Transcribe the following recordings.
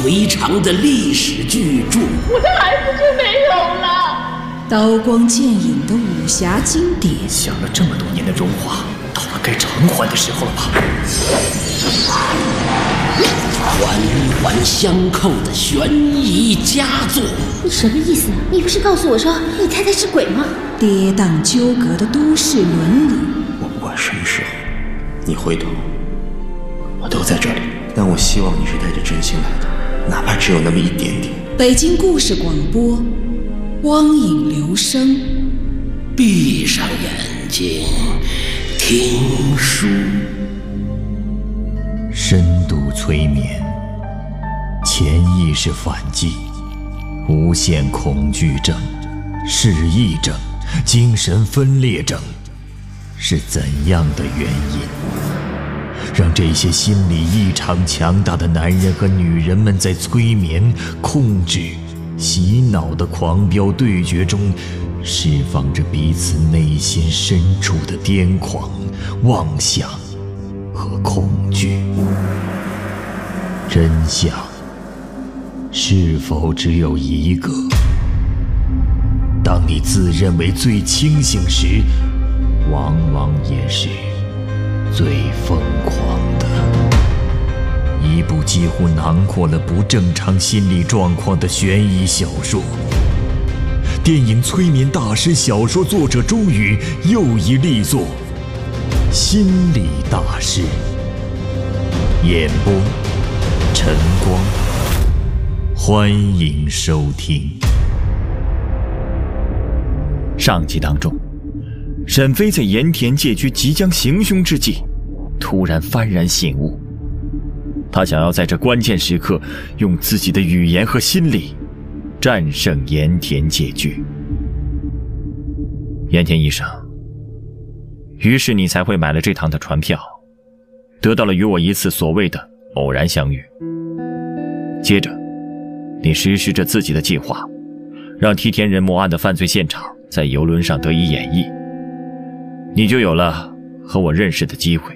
回肠的历史巨著。 我的孩子就没有了。 刀光剑影的武侠经典， 想了这么多年的荣华，到了该偿还的时候了吧？ 环环相扣的悬疑佳作。 你什么意思？你不是告诉我说你太太是鬼吗？ 跌宕纠葛的都市伦理。 我不管什么时候你回头，我都在这里。但我希望你是带着真心来的，哪怕只有那么一点点。 北京故事广播，光影留声。 闭上眼睛，听书。 深度催眠，潜意识反击，无限恐惧症、失忆症、精神分裂症，是怎样的原因，让这些心理异常强大的男人和女人们在催眠、控制、洗脑的狂飙对决中，释放着彼此内心深处的癫狂、妄想和恐惧？真相是否只有一个？当你自认为最清醒时，往往也是最疯狂的。一部几乎囊括了不正常心理状况的悬疑小说。电影催眠大师小说作者终于又一力作《心理大师》。演播晨光，欢迎收听。上集当中，沈飞在盐田界区即将行凶之际，突然幡然醒悟，他想要在这关键时刻用自己的语言和心理战胜盐田界局。盐田医生，于是你才会买了这趟的船票，得到了与我一次所谓的偶然相遇。接着你实施着自己的计划，让梯田人魔案的犯罪现场在游轮上得以演绎，你就有了和我认识的机会。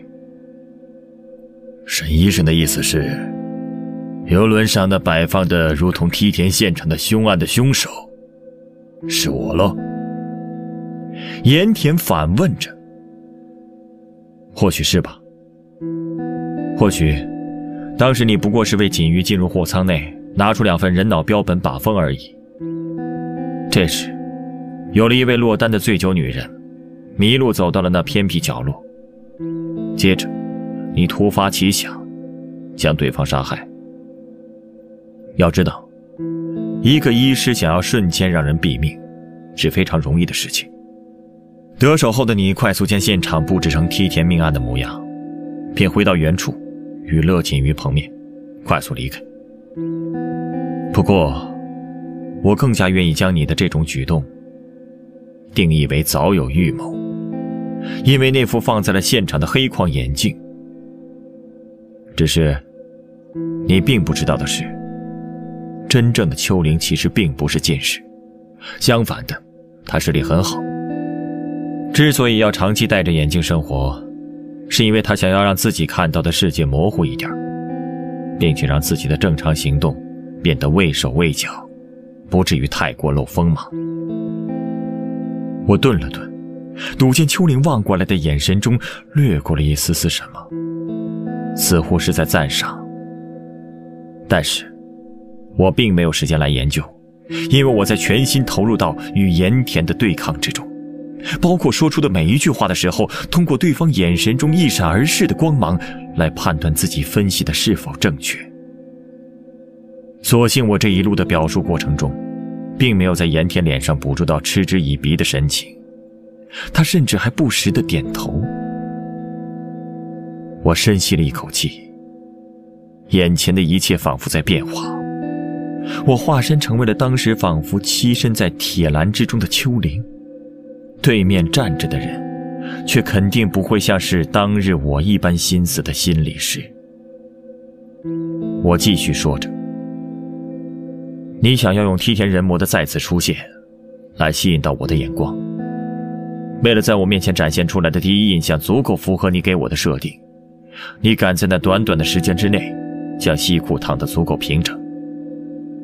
沈医生的意思是，游轮上那摆放的如同梯田现场的凶案的凶手是我咯？盐田反问着。或许是吧，或许当时你不过是为锦鱼进入货舱内拿出2份人脑标本把风而已。这时有了一位落单的醉酒女人迷路走到了那偏僻角落，接着你突发奇想将对方杀害。要知道，一个医师想要瞬间让人毙命是非常容易的事情。得手后的你快速将现场布置成梯田命案的模样，便回到原处与乐锦鱼碰面，快速离开。不过我更加愿意将你的这种举动定义为早有预谋，因为那副放在了现场的黑框眼镜。只是你并不知道的是，真正的丘陵其实并不是近视，相反的，他视力很好。之所以要长期戴着眼镜生活，是因为他想要让自己看到的世界模糊一点，并且让自己的正常行动变得畏手畏脚，不至于太过露锋芒。我顿了顿，睹见丘陵望过来的眼神中掠过了一丝丝什么，似乎是在赞赏。但是我并没有时间来研究，因为我在全心投入到与盐田的对抗之中，包括说出的每一句话的时候，通过对方眼神中一闪而逝的光芒来判断自己分析的是否正确。所幸我这一路的表述过程中，并没有在盐田脸上捕捉到嗤之以鼻的神情，他甚至还不时地点头。我深吸了一口气，眼前的一切仿佛在变化，我化身成为了当时仿佛栖身在铁栏之中的丘陵，对面站着的人却肯定不会像是当日我一般心思的心理师。我继续说着，你想要用梯田人魔的再次出现来吸引到我的眼光，为了在我面前展现出来的第一印象足够符合你给我的设定，你赶在那短短的时间之内将西库躺得足够平整，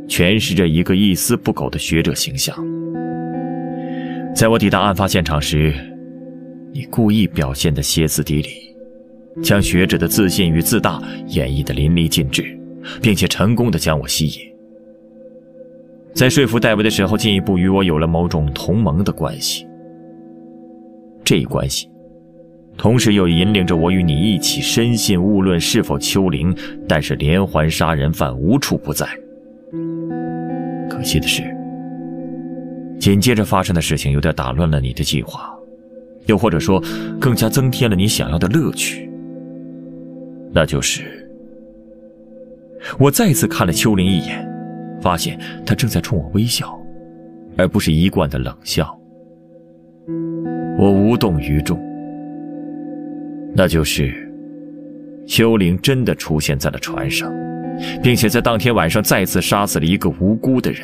诠释着一个一丝不苟的学者形象。在我抵达案发现场时，你故意表现得歇斯底里，将学者的自信与自大演绎得淋漓尽致，并且成功地将我吸引。在说服戴维的时候，进一步与我有了某种同盟的关系。这一关系同时又引领着我与你一起深信勿论是否丘陵，但是连环杀人犯无处不在。可惜的是，紧接着发生的事情有点打乱了你的计划，又或者说更加增添了你想要的乐趣。那就是我再次看了丘陵一眼，发现他正在冲我微笑，而不是一贯的冷笑。我无动于衷，那就是丘陵真的出现在了船上，并且在当天晚上再次杀死了一个无辜的人。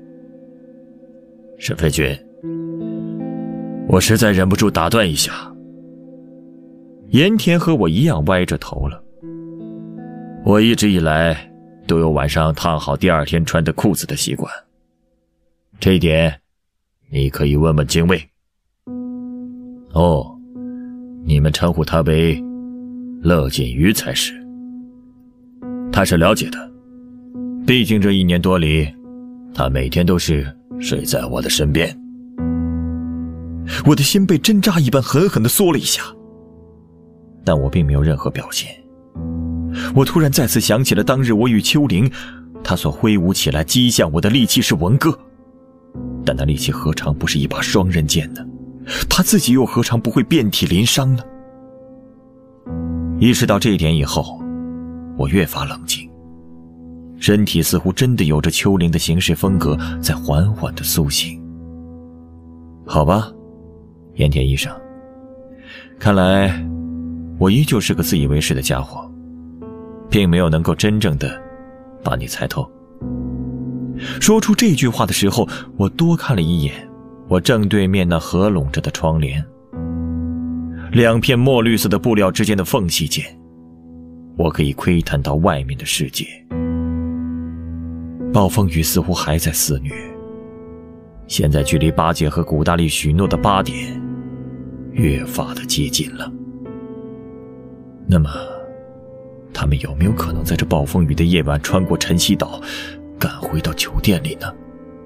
沈飞君，我实在忍不住打断一下。盐田和我一样歪着头了。我一直以来都有晚上烫好第二天穿的裤子的习惯，这一点你可以问问精卫。哦，你们称呼他为乐锦瑜才是。他是了解的，毕竟这1年多里，他每天都是睡在我的身边。我的心被针扎一般狠狠地缩了一下，但我并没有任何表现。我突然再次想起了当日我与丘陵，他所挥舞起来击向我的利器是文戈，但那利器何尝不是一把双刃剑呢？他自己又何尝不会遍体鳞伤呢？意识到这一点以后，我越发冷静，身体似乎真的有着丘陵的行事风格在缓缓地苏醒。好吧，盐田医生，看来我依旧是个自以为是的家伙，并没有能够真正的把你猜透。说出这句话的时候，我多看了一眼我正对面那合拢着的窗帘，两片墨绿色的布料之间的缝隙间，我可以窥探到外面的世界。暴风雨似乎还在肆虐，现在距离巴结和古大力许诺的8点越发的接近了。那么他们有没有可能在这暴风雨的夜晚穿过晨曦岛赶回到酒店里呢？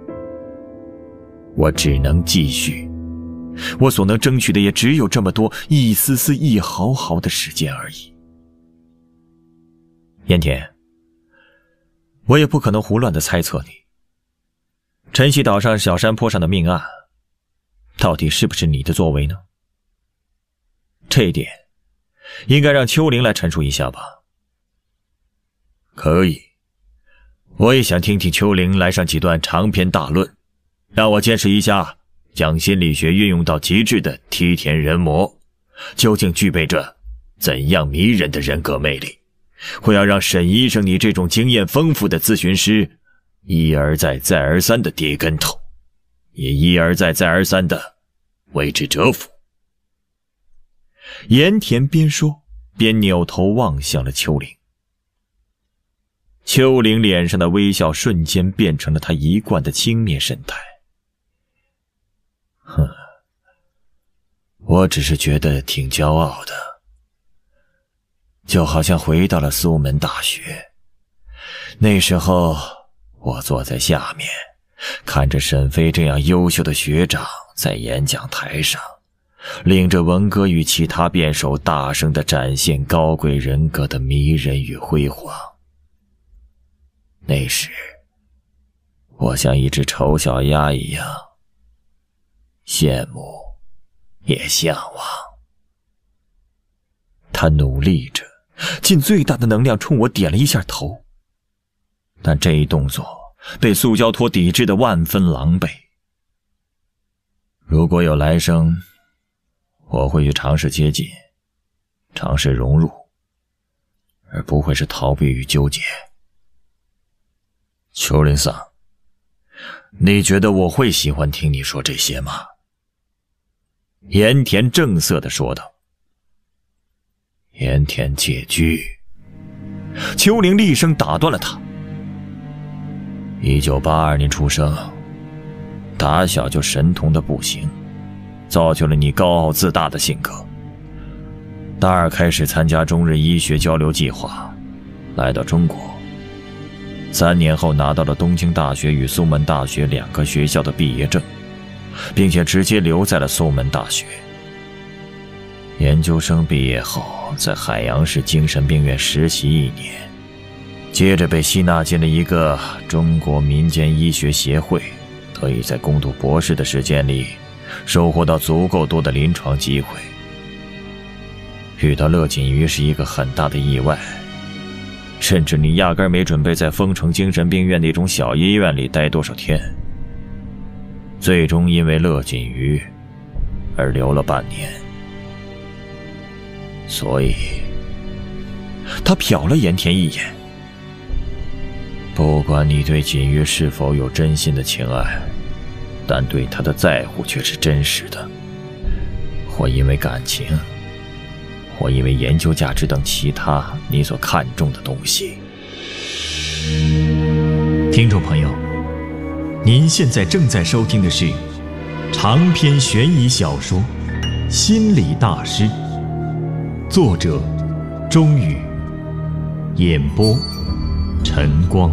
我只能继续，我所能争取的也只有这么多，一丝丝一毫毫的时间而已。盐田，我也不可能胡乱地猜测你。晨曦岛上小山坡上的命案到底是不是你的作为呢？这一点应该让丘陵来陈述一下吧。可以，我也想听听丘陵来上几段长篇大论，让我见识一下将心理学运用到极致的梯田人魔究竟具备着怎样迷人的人格魅力，会要让沈医生你这种经验丰富的咨询师一而再再而三的跌跟头，也一而再再而三的为之折服。盐田边说边扭头望向了丘陵。丘陵脸上的微笑瞬间变成了他一贯的轻蔑神态。哼，我只是觉得挺骄傲的，就好像回到了苏门大学。那时候我坐在下面，看着沈飞这样优秀的学长在演讲台上领着文哥与其他辩手大声地展现高贵人格的迷人与辉煌。那时我像一只丑小鸭一样羡慕也向往。他努力着，尽最大的能量冲我点了一下头，但这一动作被塑胶托抵制得万分狼狈。如果有来生，我会去尝试接近，尝试融入，而不会是逃避与纠结。丘陵桑，你觉得我会喜欢听你说这些吗？盐田正色地说道。盐田解句。丘陵厉声打断了他。 1982年出生，打小就神童的不行，造就了你高傲自大的性格。大二开始参加中日医学交流计划，来到中国。3年后拿到了东京大学与苏门大学2个学校的毕业证，并且直接留在了苏门大学。研究生毕业后，在海洋市精神病院实习1年，接着被吸纳进了一个中国民间医学协会，得以在攻读博士的时间里收获到足够多的临床机会。遇到乐锦瑜是一个很大的意外，甚至你压根没准备在丰城精神病院那种小医院里待多少天。最终因为乐锦瑜而留了半年。所以他瞟了盐田一眼，不管你对锦瑜是否有真心的情爱，但对他的在乎却是真实的，或因为感情，或因为研究价值等其他你所看重的东西。 听众朋友，您现在正在收听的是长篇悬疑小说《心理大师》，作者钟宇，演播晨光。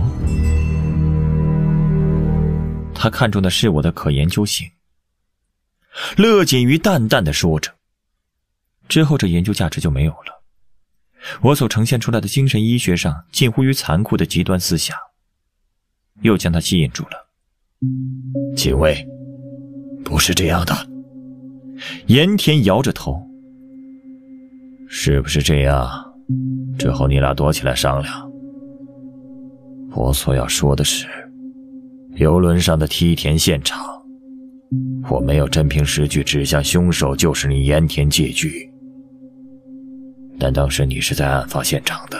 他看重的是我的可研究性，乐锦瑜淡淡地说着，之后这研究价值就没有了。我所呈现出来的精神医学上近乎于残酷的极端思想，又将他吸引住了。 警卫，不是这样的。 盐田摇着头。是不是这样？之后你俩躲起来商量。我所要说的是，游轮上的梯田现场，我没有真凭实据指向凶手就是你盐田介居，但当时你是在案发现场的。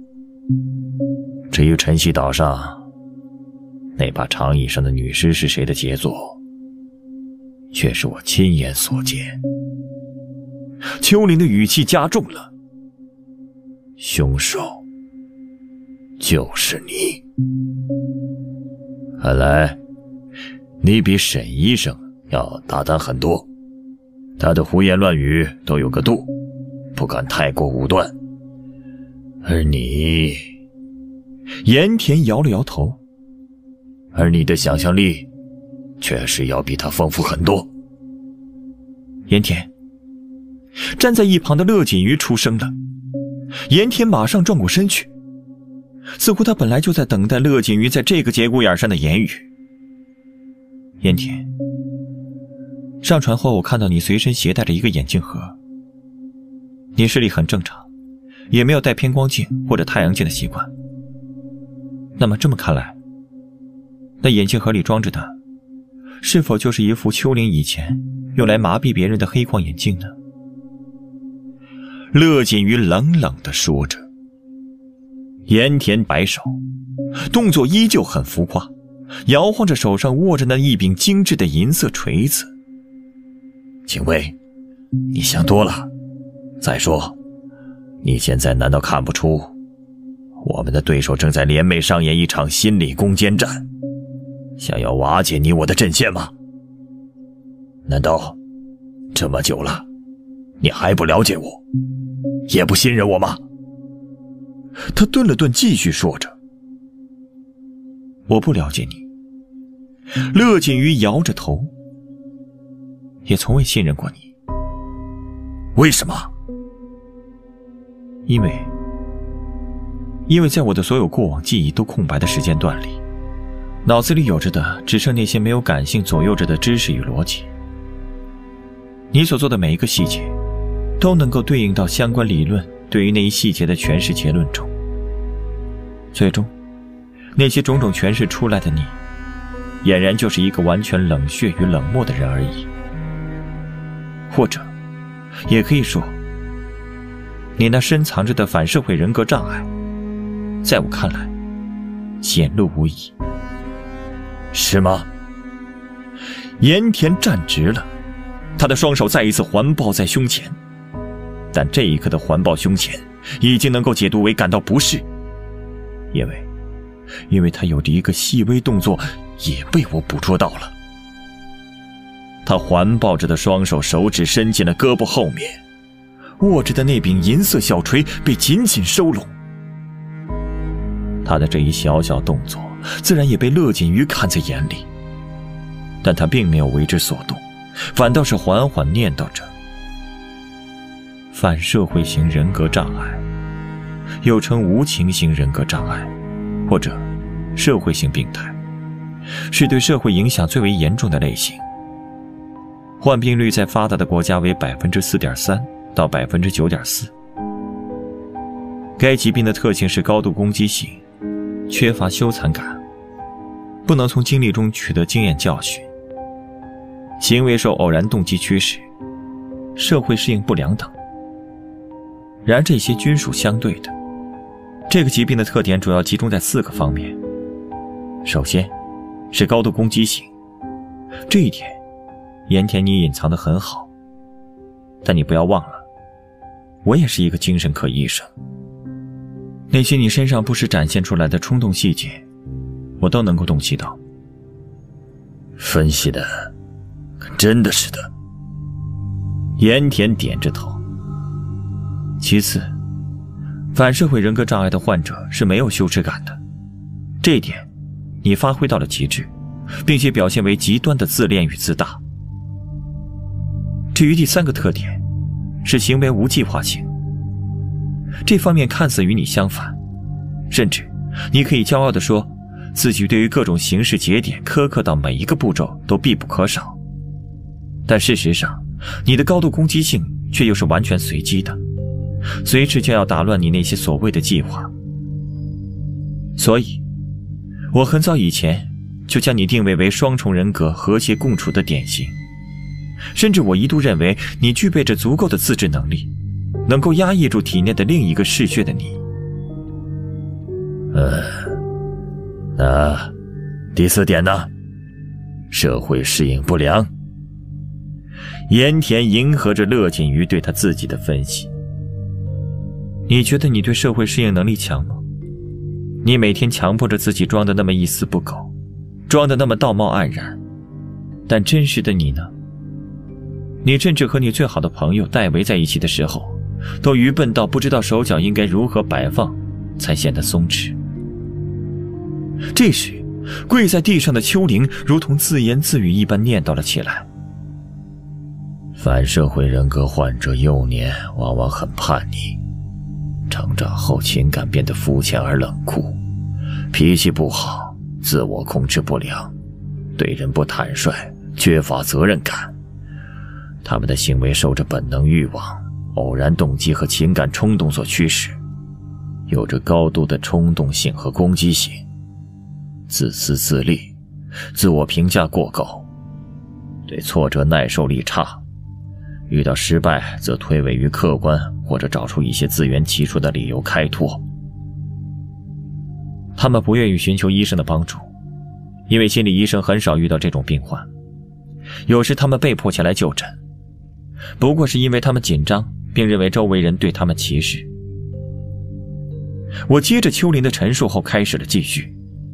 至于晨曦岛上那把长椅上的女尸是谁的杰作，却是我亲眼所见。秋林的语气加重了，凶手就是你。看来你比沈医生要大胆很多，他的胡言乱语都有个度，不敢太过武断。而你，盐田摇了摇头，而你的想象力确实要比他丰富很多。盐田，站在一旁的乐锦瑜出声了。盐田马上转过身去，似乎他本来就在等待乐锦瑜在这个节骨眼上的言语。盐田，上船后我看到你随身携带着一个眼镜盒，你视力很正常，也没有戴偏光镜或者太阳镜的习惯。那么这么看来，那眼镜盒里装着的是否就是一副秋林以前用来麻痹别人的黑框眼镜呢？乐锦瑜冷冷地说着。盐田摆手，动作依旧很浮夸，摇晃着手上握着那一柄精致的银色锤子。 警卫，你想多了。再说，你现在难道看不出我们的对手正在联袂上演一场心理攻坚战，想要瓦解你我的阵线吗？难道这么久了，你还不了解我，也不信任我吗？ 他顿了顿，继续说着。我不了解你。乐锦瑜摇着头，也从未信任过你。 为什么？ 因为在我的所有过往记忆都空白的时间段里，脑子里有着的只剩那些没有感性左右着的知识与逻辑。你所做的每一个细节都能够对应到相关理论对于那一细节的诠释结论中，最终那些种种诠释出来的你，俨然就是一个完全冷血与冷漠的人而已。或者也可以说，你那深藏着的反社会人格障碍，在我看来显露无遗。 是吗？ 盐田站直了，他的双手再一次环抱在胸前，但这一刻的环抱胸前已经能够解读为感到不适，因为因为他有着一个细微动作也被我捕捉到了。他环抱着的双手手指伸进了胳膊后面，握着的那柄银色小锤被紧紧收拢。他的这一小小动作自然也被乐锦瑜看在眼里，但他并没有为之所动，反倒是缓缓念叨着：反社会型人格障碍，又称无情型人格障碍或者社会性病态，是对社会影响最为严重的类型。患病率在发达的国家为 4.3% 到 9.4%。 该疾病的特性是高度攻击性，缺乏羞惭感，不能从经历中取得经验教训，行为受偶然动机驱使，社会适应不良等。然而这些均属相对的。这个疾病的特点主要集中在4个方面。首先是高度攻击性，这一点盐田你隐藏得很好，但你不要忘了，我也是一个精神科医生。那些你身上不时展现出来的冲动细节，我都能够洞悉到。 分析的可真的是的。盐田点着头。 其次，反社会人格障碍的患者是没有羞耻感的，这一点你发挥到了极致，并且表现为极端的自恋与自大。至于第3个特点，是行为无计划性。这方面看似与你相反，甚至你可以骄傲地说，自己对于各种形式节点苛刻到每一个步骤都必不可少。但事实上，你的高度攻击性却又是完全随机的，随时就要打乱你那些所谓的计划。所以我很早以前就将你定位为双重人格和谐共处的典型，甚至我一度认为你具备着足够的自制能力，能够压抑住体内的另一个嗜血的你。 那第4点呢？社会适应不良。 盐田迎合着乐锦瑜对他自己的分析。你觉得你对社会适应能力强吗？你每天强迫着自己装得那么一丝不苟，装得那么道貌岸然，但真实的你呢？你甚至和你最好的朋友戴维在一起的时候，都愚笨到不知道手脚应该如何摆放才显得松弛。这时，跪在地上的丘陵如同自言自语一般念叨了起来： 反社会人格患者幼年往往很叛逆，成长后情感变得肤浅而冷酷，脾气不好，自我控制不良，对人不坦率，缺乏责任感。他们的行为受着本能欲望、偶然动机和情感冲动所驱使，有着高度的冲动性和攻击性，自私自利，自我评价过高，对挫折耐受力差，遇到失败则推诿于客观或者找出一些自圆其说的理由开脱。 他们不愿意寻求医生的帮助，因为心理医生很少遇到这种病患，有时他们被迫前来就诊，不过是因为他们紧张，并认为周围人对他们歧视。我接着丘陵的陈述后开始了继续。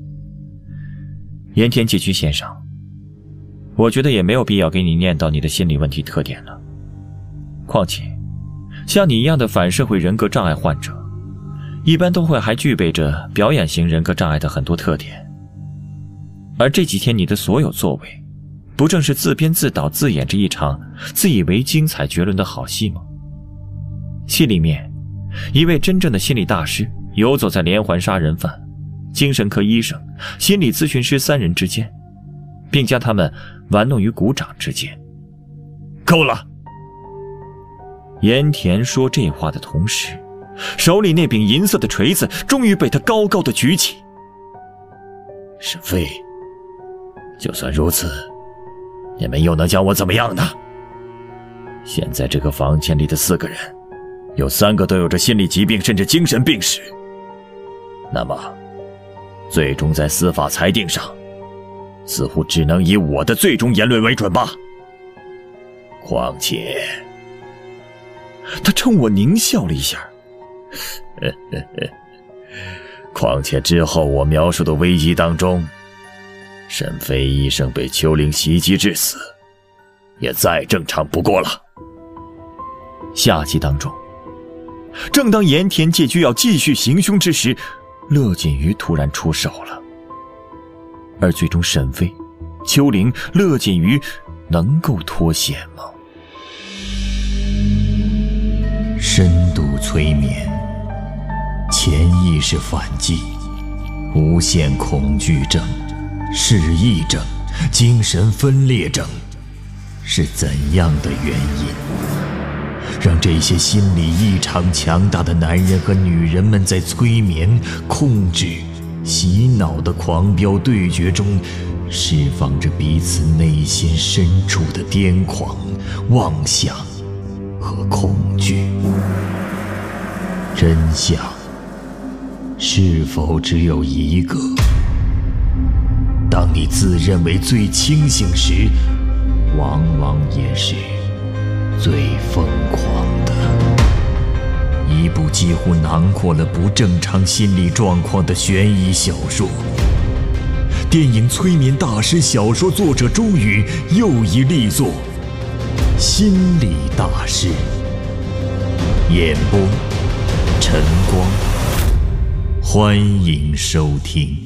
盐田寄居先生，我觉得也没有必要给你念叨你的心理问题特点了。况且像你一样的反社会人格障碍患者，一般都会还具备着表演型人格障碍的很多特点。而这几天你的所有作为，不正是自编自导自演着一场自以为精彩绝伦的好戏吗？戏里面，一位真正的心理大师游走在连环杀人犯、精神科医生、心理咨询师3人之间，并将他们玩弄于股掌之间。够了！盐田说这话的同时，手里那柄银色的锤子终于被他高高的举起。 沈飞，就算如此，你们又能将我怎么样呢？现在这个房间里的4个人，有3个都有着心理疾病甚至精神病史，那么最终在司法裁定上，似乎只能以我的最终言论为准吧。况且， 他冲我狞笑了一下， 况且之后我描述的危机当中，沈飞医生被丘陵袭击致死，也再正常不过了。 下集当中，正当盐田介居要继续行凶之时，乐锦瑜突然出手了。而最终沈飞、丘陵、乐锦瑜能够脱险吗？ 深度催眠，潜意识反击，无限恐惧症、失忆症、精神分裂症，是怎样的原因，让这些心理异常强大的男人和女人们在催眠、控制、洗脑的狂飙对决中，释放着彼此内心深处的癫狂、妄想和恐惧？真相是否只有一个？当你自认为最清醒时，往往也是最疯狂的。一部几乎囊括了不正常心理状况的悬疑小说。电影催眠大师小说作者周宇又一力作《心理大师》，演播晨光，欢迎收听。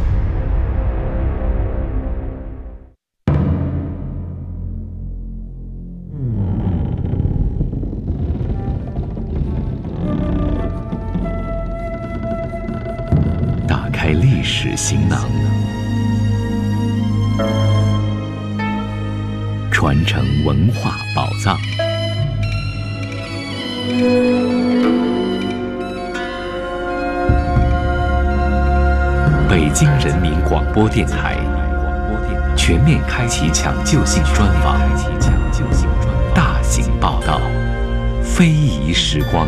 打开历史行囊，传承文化宝藏。北京人民广播电台全面开启抢救性专访，大型报道，非遗时光。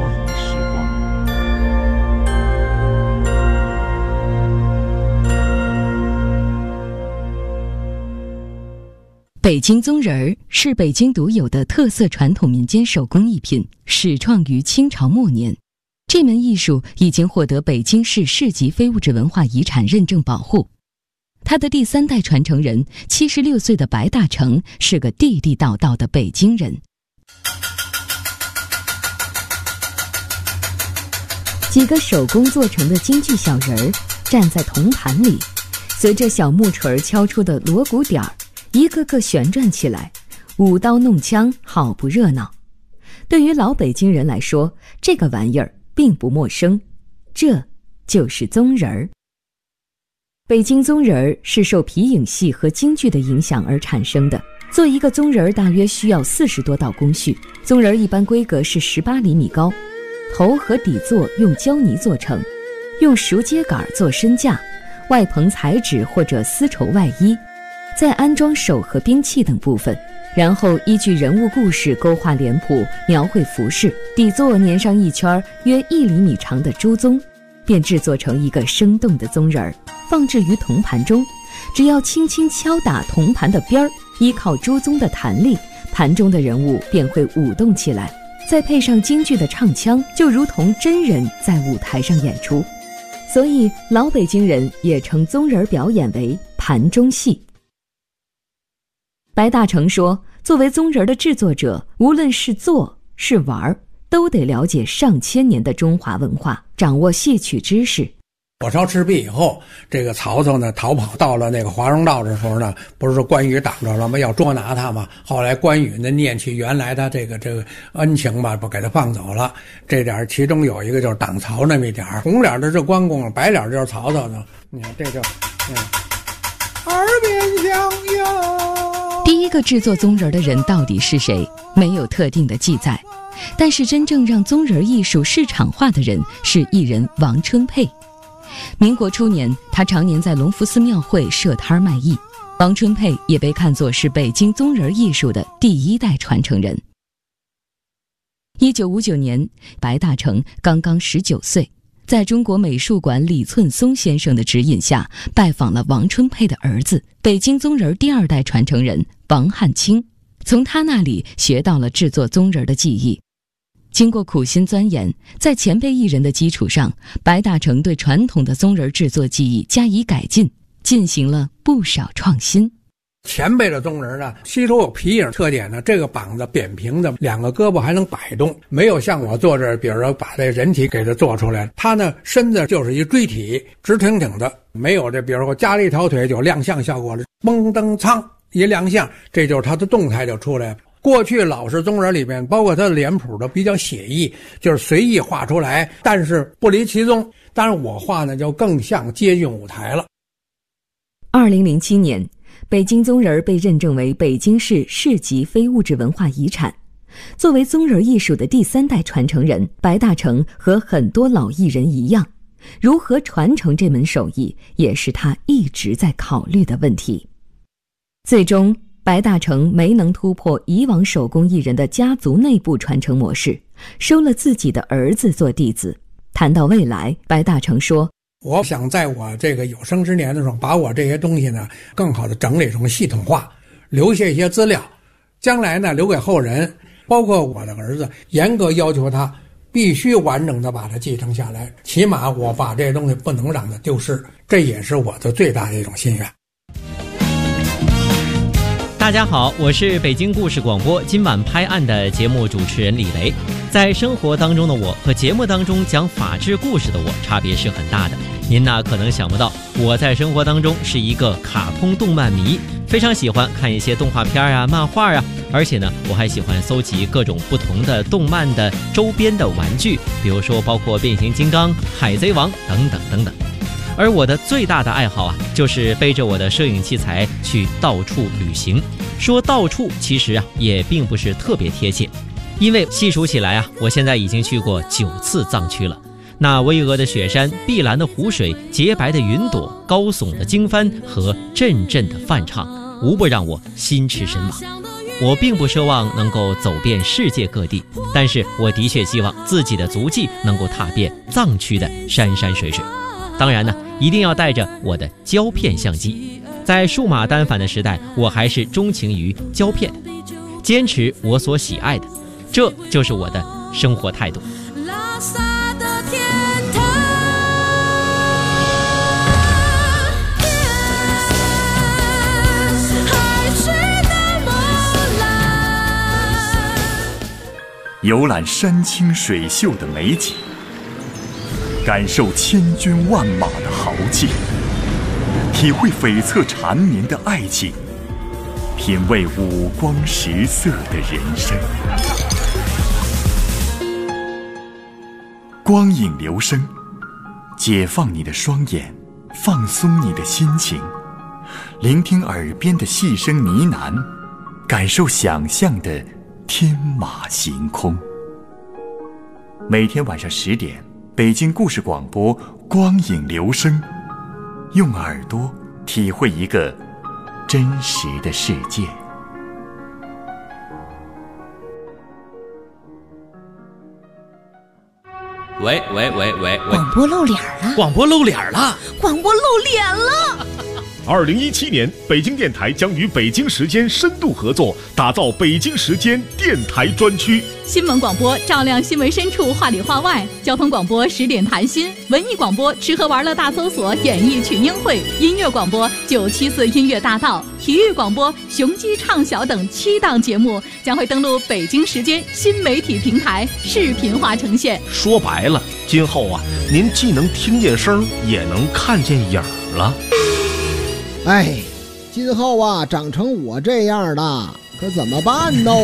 北京棕人儿是北京独有的特色传统民间手工艺品，始创于清朝末年。这门艺术已经获得北京市市级非物质文化遗产认证保护。他的第3代传承人76岁的白大成是个地地道道的北京人。几个手工做成的京剧小人儿站在铜盘里，随着小木锤敲出的锣鼓点儿，一个个旋转起来，舞刀弄枪，好不热闹。对于老北京人来说，这个玩意儿并不陌生，这就是棕人儿。北京棕人儿是受皮影戏和京剧的影响而产生的。做一个棕人儿大约需要40多道工序。棕人儿一般规格是18厘米高，头和底座用胶泥做成，用熟秸秆做身架，外棚彩纸或者丝绸外衣，再安装手和兵器等部分，然后依据人物故事勾画脸谱，描绘服饰，底座粘上一圈约1厘米长的猪鬃，便制作成一个生动的棕人儿，放置于铜盘中。只要轻轻敲打铜盘的边儿，依靠猪鬃的弹力，盘中的人物便会舞动起来，再配上京剧的唱腔，就如同真人在舞台上演出。所以老北京人也称棕人表演为盘中戏。白大成说，作为棕人的制作者，无论是做是玩，都得了解上千年的中华文化，掌握戏曲知识。 火烧赤壁以后，这个曹操呢逃跑到了那个华容道的时候呢，不是关羽挡着了吗？要捉拿他嘛。后来关羽呢念起原来他这个恩情吧，不给他放走了。这点其中有一个就是挡曹那么一点，红脸的是关公，白脸就是曹操呢。你看这就耳边响哟。 第一个制作棕人的人到底是谁？没有特定的记载。但是真正让棕人艺术市场化的人是艺人王春佩。民国初年，他常年在隆福寺庙会设摊卖艺。王春佩也被看作是北京棕人艺术的第1代传承人。1959年，白大成刚刚19岁，在中国美术馆李寸松先生的指引下，拜访了王春佩的儿子，北京棕人第2代传承人王汉卿，从他那里学到了制作棕人的技艺。 经过苦心钻研，在前辈艺人的基础上，白大成对传统的宗人制作技艺加以改进，进行了不少创新。 前辈的宗人呢，吸收有皮影特点呢，这个膀子扁平的，两个胳膊还能摆动，没有像我做这，比如说把这人体给它做出来，他呢身子就是一锥体，直挺挺的，没有这，比如说加了一条腿就亮相效果了，嘣噔苍一亮相，这就是他的动态就出来了。过去老式宗人里面，包括他的脸谱都比较写意，就是随意画出来，但是不离其宗。当然我画呢就更像接近舞台了。 2007年，北京宗人被认证为北京市市级非物质文化遗产。作为宗人艺术的第3代传承人，白大成和很多老艺人一样，如何传承这门手艺，也是他一直在考虑的问题。最终，白大成没能突破以往手工艺人的家族内部传承模式，收了自己的儿子做弟子。谈到未来，白大成说， 我想在我这个有生之年的时候，把我这些东西呢更好的整理成系统化，留下一些资料，将来呢留给后人，包括我的儿子，严格要求他必须完整的把它继承下来，起码我把这些东西不能让它丢失，这也是我的最大的一种心愿。 大家好，我是北京故事广播今晚拍案的节目主持人李雷。在生活当中的我和节目当中讲法治故事的我差别是很大的。您呢可能想不到，我在生活当中是一个卡通动漫迷，非常喜欢看一些动画片啊、漫画啊，而且呢我还喜欢搜集各种不同的动漫的周边的玩具，比如说包括变形金刚、海贼王等等等等。而我的最大的爱好啊，就是背着我的摄影器材去到处旅行。说到处其实啊也并不是特别贴切，因为细数起来啊，我现在已经去过9次藏区了。那巍峨的雪山、碧蓝的湖水、洁白的云朵、高耸的经幡和阵阵的梵唱，无不让我心驰神往。我并不奢望能够走遍世界各地，但是我的确希望自己的足迹能够踏遍藏区的山山水水。当然呢，一定要带着我的胶片相机。在数码单反的时代，我还是钟情于胶片，坚持我所喜爱的，这就是我的生活态度。 游览山清水秀的美景，感受千军万马的豪气，体会悱恻缠绵的爱情，品味五光十色的人生。光影留声，解放你的双眼，放松你的心情，聆听耳边的细声呢喃，感受想象的天马行空。每天晚上10点，北京故事广播光影留声，用耳朵体会一个真实的世界。 喂， 广播露脸了！ 广播露脸了！ 广播露脸了 ！2017年，北京电台将与北京时间深度合作，打造北京时间电台专区。 新闻广播照亮新闻深处，话里话外；交通广播10点谈心；文艺广播吃喝玩乐大搜索，演艺群英会；音乐广播974音乐大道；体育广播雄鸡唱晓等7档节目将会登陆北京时间新媒体平台，视频化呈现。 说白了，今后啊，您既能听见声，也能看见影儿了。 哎，今后啊，长成我这样的，可怎么办呢？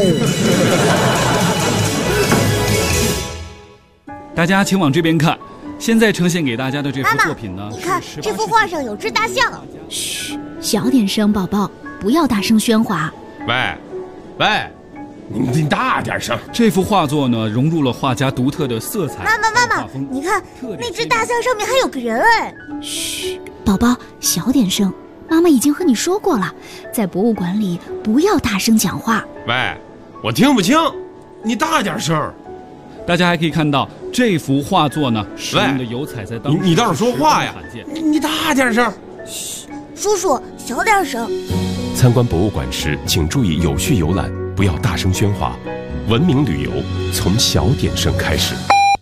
大家请往这边看，现在呈现给大家的这幅作品呢， 你看这幅画上有只大象。 嘘，小点声，宝宝，不要大声喧哗。 喂，你大点声。 这幅画作呢，融入了画家独特的色彩。 妈妈，你看那只大象上面还有个人哎。 嘘，宝宝，小点声。妈妈已经和你说过了，在博物馆里不要大声讲话。 喂，我听不清，你大点声。 大家还可以看到这幅画作呢，使用的油彩在当中， 你倒是说话呀！你大点声。 嘘，叔叔小点声。 参观博物馆时，请注意有序游览，不要大声喧哗。 文明旅游从小点声开始。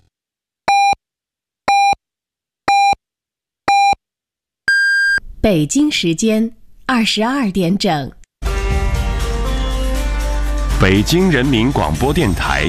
北京时间22点整。 北京人民广播电台